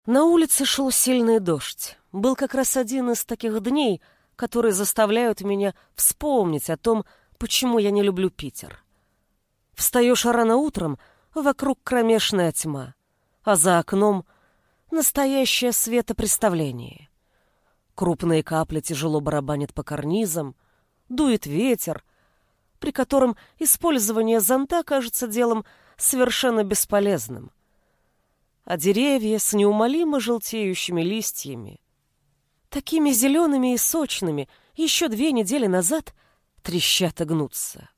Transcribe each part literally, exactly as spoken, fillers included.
На улице шел сильный дождь. Был как раз один из таких дней, которые заставляют меня вспомнить о том, почему я не люблю Питер. Встаешь рано утром, вокруг кромешная тьма, а за окном настоящее светопреставление. Крупные капли тяжело барабанят по карнизам, дует ветер, при котором использование зонта кажется делом совершенно бесполезным. А деревья с неумолимо желтеющими листьями, такими зелеными и сочными, еще две недели назад трещат и гнутся.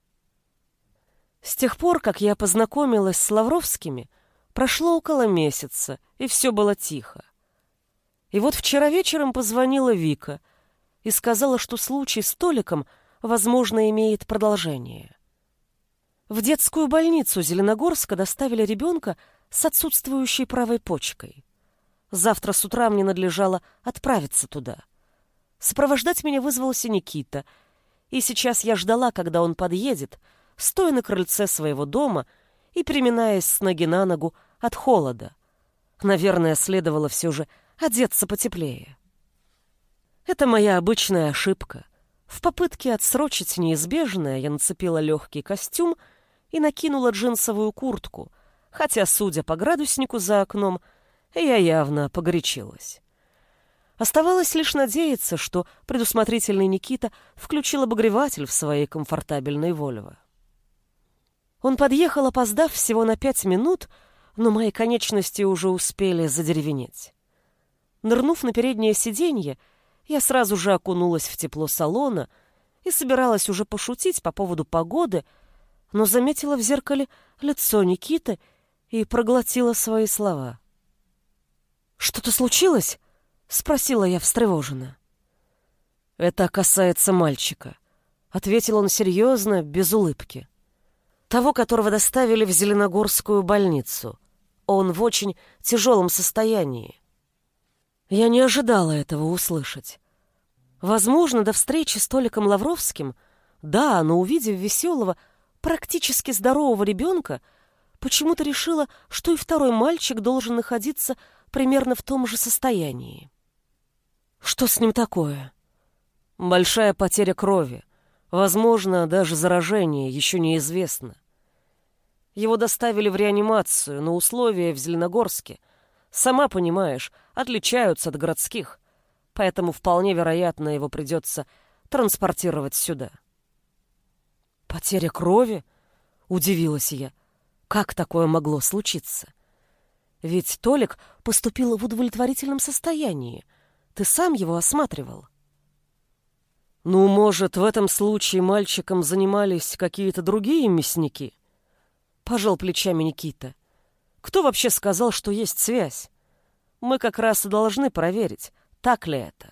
С тех пор, как я познакомилась с Лавровскими, прошло около месяца, и все было тихо. И вот вчера вечером позвонила Вика и сказала, что случай с Толиком, возможно, имеет продолжение. В детскую больницу Зеленогорска доставили ребенка с отсутствующей правой почкой. Завтра с утра мне надлежало отправиться туда. Сопровождать меня вызвался Никита, и сейчас я ждала, когда он подъедет, стоя на крыльце своего дома и переминаясь с ноги на ногу от холода. Наверное, следовало все же одеться потеплее. Это моя обычная ошибка. В попытке отсрочить неизбежное я нацепила легкий костюм и накинула джинсовую куртку, хотя, судя по градуснику за окном, я явно погорячилась. Оставалось лишь надеяться, что предусмотрительный Никита включил обогреватель в своей комфортабельной Вольво. Он подъехал, опоздав всего на пять минут, но мои конечности уже успели задеревенеть. Нырнув на переднее сиденье, я сразу же окунулась в тепло салона и собиралась уже пошутить по поводу погоды, но заметила в зеркале лицо Никиты и проглотила свои слова. «Что-то случилось?» — спросила я встревоженно. «Это касается мальчика», — ответил он серьезно, без улыбки. «Того, которого доставили в Зеленогорскую больницу. Он в очень тяжелом состоянии». Я не ожидала этого услышать. Возможно, до встречи с Толиком Лавровским, да, но увидев веселого, практически здорового ребенка, почему-то решила, что и второй мальчик должен находиться примерно в том же состоянии. Что с ним такое? Большая потеря крови. Возможно, даже заражение, еще неизвестно. Его доставили в реанимацию, но условия в Зеленогорске, сама понимаешь, отличаются от городских, поэтому вполне вероятно, его придется транспортировать сюда. «Потеря крови?» — удивилась я. «Как такое могло случиться? Ведь Толик поступил в удовлетворительном состоянии. Ты сам его осматривал». «Ну, может, в этом случае мальчиком занимались какие-то другие мясники?» — пожал плечами Никита. «Кто вообще сказал, что есть связь? Мы как раз и должны проверить, так ли это».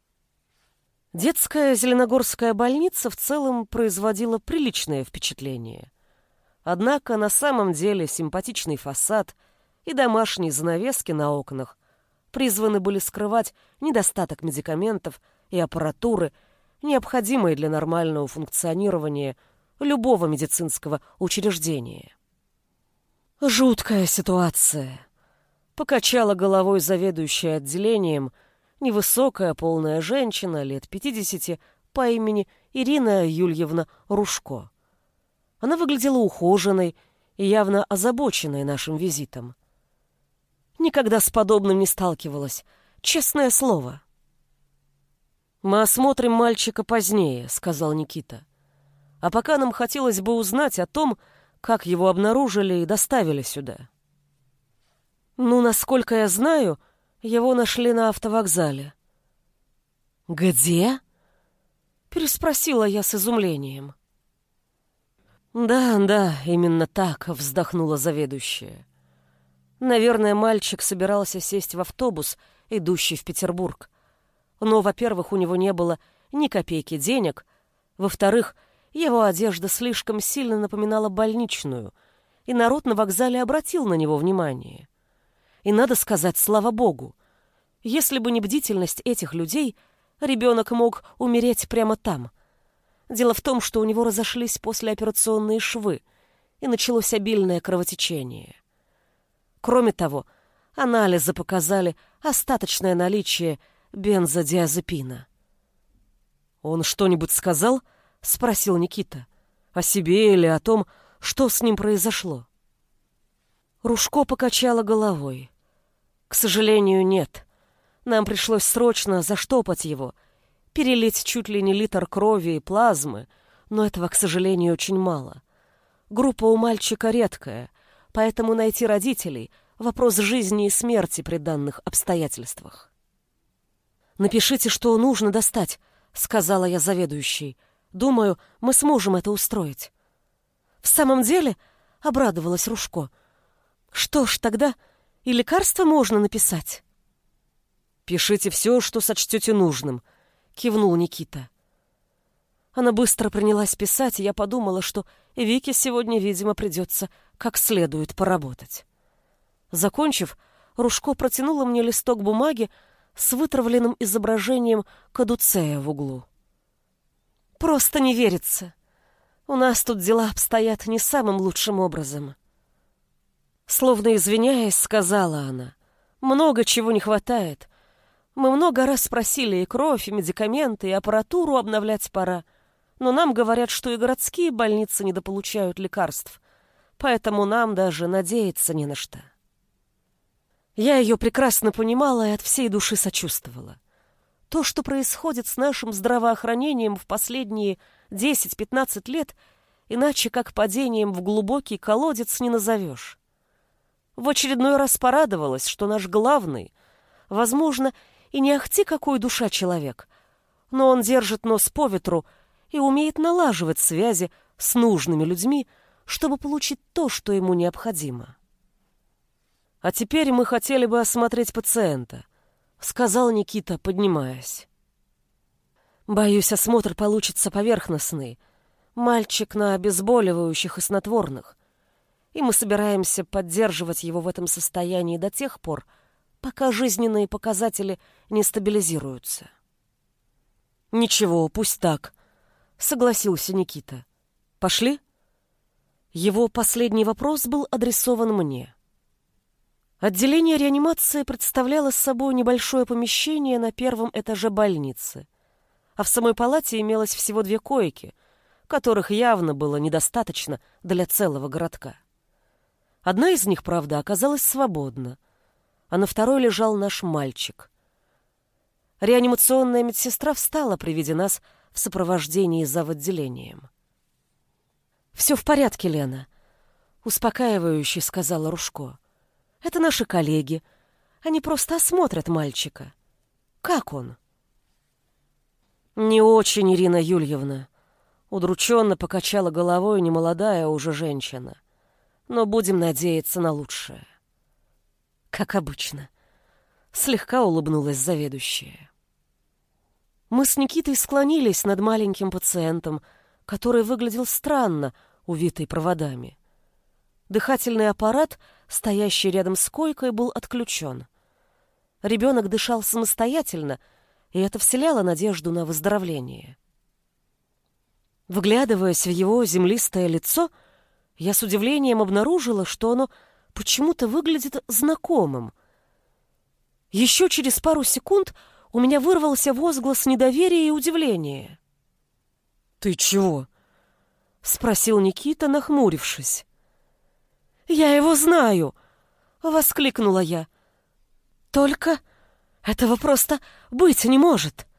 Детская Зеленогорская больница в целом производила приличное впечатление. Однако на самом деле симпатичный фасад и домашние занавески на окнах призваны были скрывать недостаток медикаментов и аппаратуры, необходимой для нормального функционирования любого медицинского учреждения. «Жуткая ситуация», — покачала головой заведующая отделением невысокая полная женщина лет пятидесяти по имени Ирина Юльевна Рушко. Она выглядела ухоженной и явно озабоченной нашим визитом. Никогда с подобным не сталкивалась, честное слово. «Мы осмотрим мальчика позднее», — сказал Никита. «А пока нам хотелось бы узнать о том, как его обнаружили и доставили сюда». «Ну, насколько я знаю, его нашли на автовокзале». «Где?» — переспросила я с изумлением. «Да, да, именно так», — вздохнула заведующая. «Наверное, мальчик собирался сесть в автобус, идущий в Петербург. Но, во-первых, у него не было ни копейки денег, во-вторых, его одежда слишком сильно напоминала больничную, и народ на вокзале обратил на него внимание. И надо сказать, слава богу, если бы не бдительность этих людей, ребенок мог умереть прямо там. Дело в том, что у него разошлись послеоперационные швы, и началось обильное кровотечение. Кроме того, Анализы показали остаточное наличие бензодиазепина. «Он что-нибудь сказал?» — спросил Никита. «О себе или о том, что с ним произошло?» Ружко покачала головой. «К сожалению, нет. Нам пришлось срочно заштопать его, перелить чуть ли не литр крови и плазмы, но этого, к сожалению, очень мало. Группа у мальчика редкая, поэтому найти родителей — вопрос жизни и смерти при данных обстоятельствах». «Напишите, что нужно достать», — сказала я заведующей. «Думаю, мы сможем это устроить». «В самом деле?» — обрадовалась Ружко. «Что ж, тогда и лекарства можно написать». «Пишите все, что сочтете нужным», — кивнул Никита. Она быстро принялась писать, и я подумала, что Вике сегодня, видимо, придется как следует поработать. Закончив, Ружко протянула мне листок бумаги с вытравленным изображением кадуцея в углу. «Просто не верится. У нас тут дела обстоят не самым лучшим образом». Словно извиняясь, сказала она: «Много чего не хватает. Мы много раз спросили и кровь, и медикаменты, и аппаратуру обновлять пора, но нам говорят, что и городские больницы недополучают лекарств, поэтому нам даже надеяться не на что». Я ее прекрасно понимала и от всей души сочувствовала. То, что происходит с нашим здравоохранением в последние десять-пятнадцать лет, иначе как падением в глубокий колодец не назовешь. В очередной раз порадовалась, что наш главный, возможно, и не ахти какой душа человек, но он держит нос по ветру и умеет налаживать связи с нужными людьми, чтобы получить то, что ему необходимо. «А теперь мы хотели бы осмотреть пациента», — сказал Никита, поднимаясь. «Боюсь, осмотр получится поверхностный. Мальчик на обезболивающих и снотворных, и мы собираемся поддерживать его в этом состоянии до тех пор, пока жизненные показатели не стабилизируются». «Ничего, пусть так», — согласился Никита. «Пошли?» Его последний вопрос был адресован мне. Отделение реанимации представляло собой небольшое помещение на первом этаже больницы, а в самой палате имелось всего две койки, которых явно было недостаточно для целого городка. Одна из них, правда, оказалась свободна, а на второй лежал наш мальчик. Реанимационная медсестра встала при виде нас в сопровождении завотделением. «Все в порядке, Лена», — успокаивающе сказала Ружко. «Это наши коллеги. Они просто осмотрят мальчика. Как он?» «Не очень, Ирина Юльевна», — удрученно покачала головой немолодая уже женщина. «Но будем надеяться на лучшее». «Как обычно», — слегка улыбнулась заведующая. Мы с Никитой склонились над маленьким пациентом, который выглядел странно, увитый проводами. Дыхательный аппарат, стоящий рядом с койкой, был отключен. Ребенок дышал самостоятельно, и это вселяло надежду на выздоровление. Вглядываясь в его землистое лицо, я с удивлением обнаружила, что оно почему-то выглядит знакомым. Еще через пару секунд у меня вырвался возглас недоверия и удивления. «Ты чего?» — спросил Никита, нахмурившись. «Я его знаю!» — воскликнула я. «Только этого просто быть не может!»